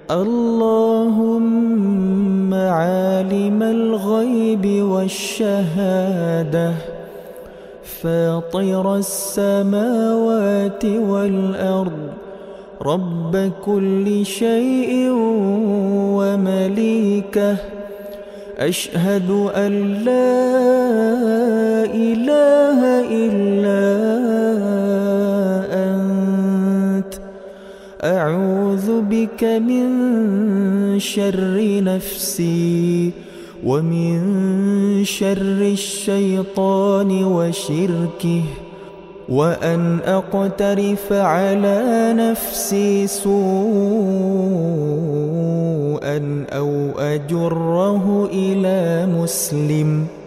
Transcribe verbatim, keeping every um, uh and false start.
اللهم عالم الغيب والشهادة فاطر السماوات والأرض رب كل شيء ومليكه أشهد أن لا إله إلا أنت أعوذ بك من شر نفسي ومن شر الشيطان وشركه وأن أقترف على نفسي سوءا أو أجره إلى مسلم